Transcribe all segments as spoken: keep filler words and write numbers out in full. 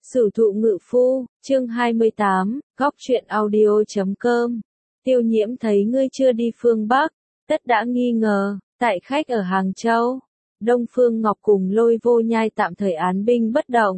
Sử thụ ngự phu, chương hai mươi tám, góc truyện audio chấm com. Tiêu Nhiễm thấy ngươi chưa đi phương Bắc, tất đã nghi ngờ, tại khách ở Hàng Châu. Đông Phương Ngọc cùng Lôi Vô Nhai tạm thời án binh bất động.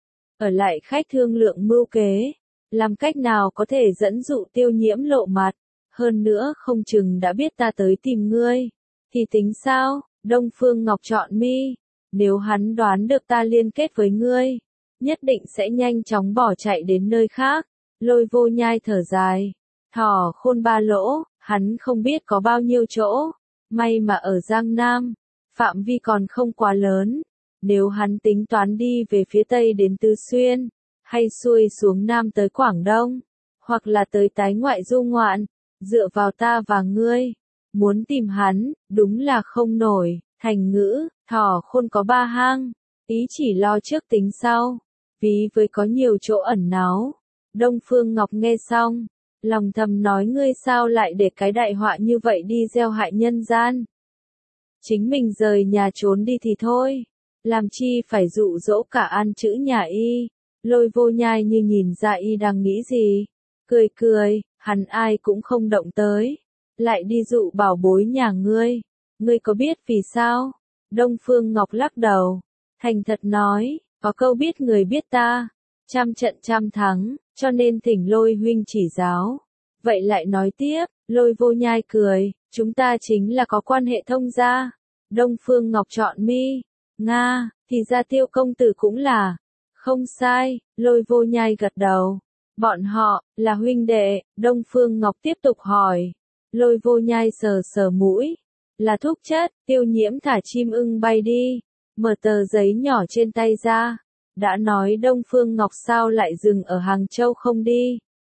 Ở lại khách thương lượng mưu kế, làm cách nào có thể dẫn dụ Tiêu Nhiễm lộ mặt, hơn nữa không chừng đã biết ta tới tìm ngươi. Thì tính sao? Đông Phương Ngọc chọn mi, nếu hắn đoán được ta liên kết với ngươi, nhất định sẽ nhanh chóng bỏ chạy đến nơi khác. Lôi Vô Nhai thở dài, thỏ khôn ba lỗ, hắn không biết có bao nhiêu chỗ, may mà ở Giang Nam, phạm vi còn không quá lớn, nếu hắn tính toán đi về phía Tây đến Tứ Xuyên, hay xuôi xuống Nam tới Quảng Đông, hoặc là tới tái ngoại du ngoạn, dựa vào ta và ngươi, muốn tìm hắn, đúng là không nổi. Thành ngữ, thỏ khôn có ba hang, ý chỉ lo trước tính sau, ví với có nhiều chỗ ẩn náu. Đông Phương Ngọc nghe xong, lòng thầm nói ngươi sao lại để cái đại họa như vậy đi gieo hại nhân gian. Chính mình rời nhà trốn đi thì thôi, làm chi phải dụ dỗ cả An Chữ nhà y. Lôi Vô Nhai như nhìn ra y đang nghĩ gì, cười cười, hắn ai cũng không động tới, lại đi dụ bảo bối nhà ngươi. Ngươi có biết vì sao? Đông Phương Ngọc lắc đầu, thành thật nói, có câu biết người biết ta, trăm trận trăm thắng, cho nên thỉnh Lôi huynh chỉ giáo. Vậy lại nói tiếp, Lôi Vô Nhai cười, chúng ta chính là có quan hệ thông gia. Đông Phương Ngọc chọn mi, Nga, thì ra Tiêu công tử cũng là, không sai. Lôi Vô Nhai gật đầu, bọn họ là huynh đệ. Đông Phương Ngọc tiếp tục hỏi, Lôi Vô Nhai sờ sờ mũi, là thúc chất. Tiêu Nhiễm thả chim ưng bay đi, mở tờ giấy nhỏ trên tay ra, đã nói Đông Phương Ngọc sao lại dừng ở Hàng Châu không đi.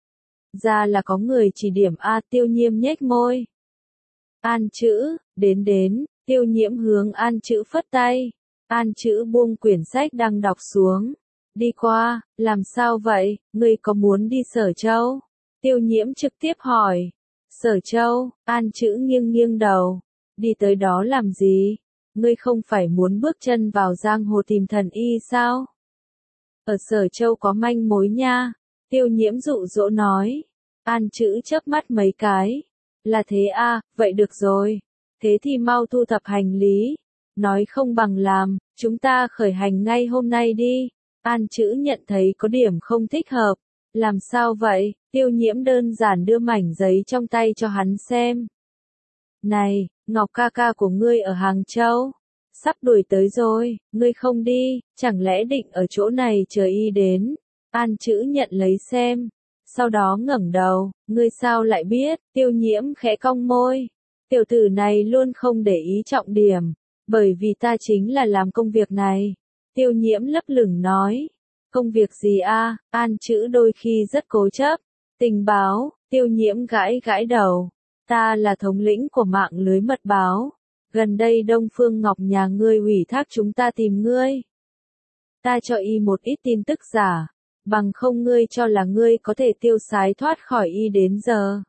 Ra là có người chỉ điểm a. Tiêu Nhiễm nhếch môi. An Chữ, đến đến. Tiêu Nhiễm hướng An Chữ phất tay, An Chữ buông quyển sách đang đọc xuống, đi qua. Làm sao vậy, ngươi có muốn đi Sở Châu? Tiêu Nhiễm trực tiếp hỏi. Sở Châu? An Chữ nghiêng nghiêng đầu, đi tới đó làm gì? Ngươi không phải muốn bước chân vào giang hồ tìm thần y sao? Ở Sở Châu có manh mối nha. Tiêu Nhiễm dụ dỗ nói. An Chữ chớp mắt mấy cái. Là thế à, vậy được rồi. Thế thì mau thu thập hành lý. Nói không bằng làm, chúng ta khởi hành ngay hôm nay đi. An Chữ nhận thấy có điểm không thích hợp. Làm sao vậy? Tiêu Nhiễm đơn giản đưa mảnh giấy trong tay cho hắn xem. Này, Ngọc ca ca của ngươi ở Hàng Châu, sắp đuổi tới rồi, ngươi không đi, chẳng lẽ định ở chỗ này chờ y đến? An Chữ nhận lấy xem, sau đó ngẩng đầu, ngươi sao lại biết? Tiêu Nhiễm khẽ cong môi, tiểu tử này luôn không để ý trọng điểm, bởi vì ta chính là làm công việc này. Tiêu Nhiễm lấp lửng nói, công việc gì a? An Chữ đôi khi rất cố chấp. Tình báo. Tiêu Nhiễm gãi gãi đầu, ta là thống lĩnh của mạng lưới mật báo, gần đây Đông Phương Ngọc nhà ngươi ủy thác chúng ta tìm ngươi. Ta cho y một ít tin tức giả, bằng không ngươi cho là ngươi có thể tiêu sái thoát khỏi y đến giờ.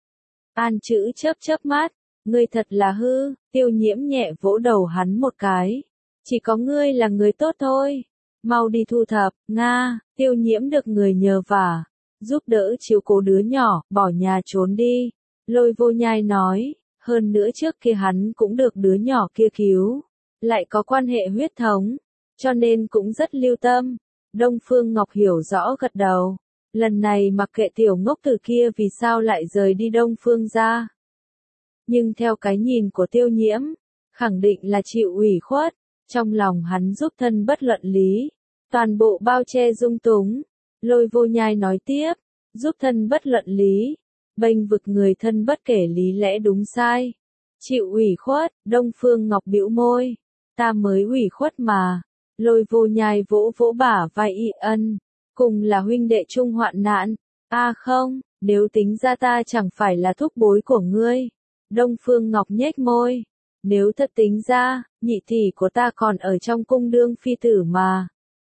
An Chữ chớp chớp mắt, ngươi thật là hư. Tiêu Nhiễm nhẹ vỗ đầu hắn một cái, chỉ có ngươi là người tốt thôi, mau đi thu thập. Nga. Tiêu Nhiễm được người nhờ vả, giúp đỡ chiếu cố đứa nhỏ, bỏ nhà trốn đi. Lôi Vô Nhai nói, hơn nữa trước kia hắn cũng được đứa nhỏ kia cứu, lại có quan hệ huyết thống, cho nên cũng rất lưu tâm. Đông Phương Ngọc hiểu rõ gật đầu, lần này mặc kệ tiểu ngốc tử kia vì sao lại rời đi Đông Phương ra. Nhưng theo cái nhìn của Tiêu Nhiễm, khẳng định là chịu ủy khuất, trong lòng hắn giúp thân bất luận lý, toàn bộ bao che dung túng. Lôi Vô Nhai nói tiếp, giúp thân bất luận lý, bênh vực người thân bất kể lý lẽ đúng sai, chịu ủy khuất. Đông Phương Ngọc bĩu môi, ta mới ủy khuất mà. Lôi Vô Nhai vỗ vỗ bả vai y, ân, cùng là huynh đệ chung hoạn nạn. A à không, nếu tính ra ta chẳng phải là thúc bối của ngươi. Đông Phương Ngọc nhếch môi, nếu thật tính ra, nhị tỷ của ta còn ở trong cung đương phi tử mà.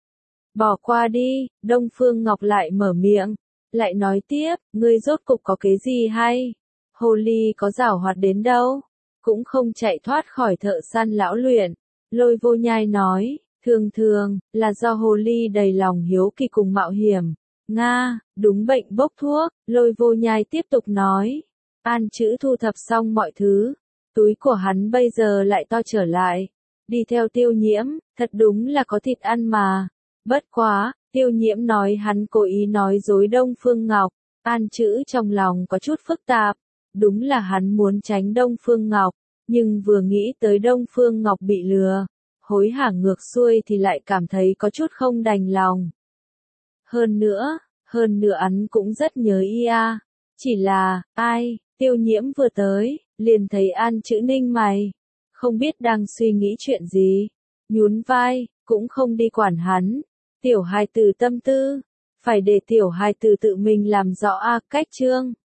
Bỏ qua đi. Đông Phương Ngọc lại mở miệng, lại nói tiếp, ngươi rốt cục có cái gì hay? Hồ ly có giảo hoạt đến đâu, cũng không chạy thoát khỏi thợ săn lão luyện. Lôi Vô Nhai nói, Thường thường, là do hồ ly đầy lòng hiếu kỳ cùng mạo hiểm. Nga, đúng bệnh bốc thuốc, Lôi Vô Nhai tiếp tục nói. An Chữ thu thập xong mọi thứ. Túi của hắn bây giờ lại to trở lại. Đi theo Tiêu Nhiễm, thật đúng là có thịt ăn mà. Bất quá, Tiêu Nhiễm nói hắn cố ý nói dối Đông Phương Ngọc. An Chữ trong lòng có chút phức tạp. Đúng là hắn muốn tránh Đông Phương Ngọc, nhưng vừa nghĩ tới Đông Phương Ngọc bị lừa, hối hả ngược xuôi thì lại cảm thấy có chút không đành lòng. Hơn nữa, hơn nữa hắn cũng rất nhớ y a. Chỉ là, ai, Tiêu Nhiễm vừa tới, liền thấy An Chữ ninh mày. Không biết đang suy nghĩ chuyện gì. Nhún vai, cũng không đi quản hắn. Tiểu hài tử tâm tư. Phải để tiểu hài tử tự mình làm rõ a cách chương.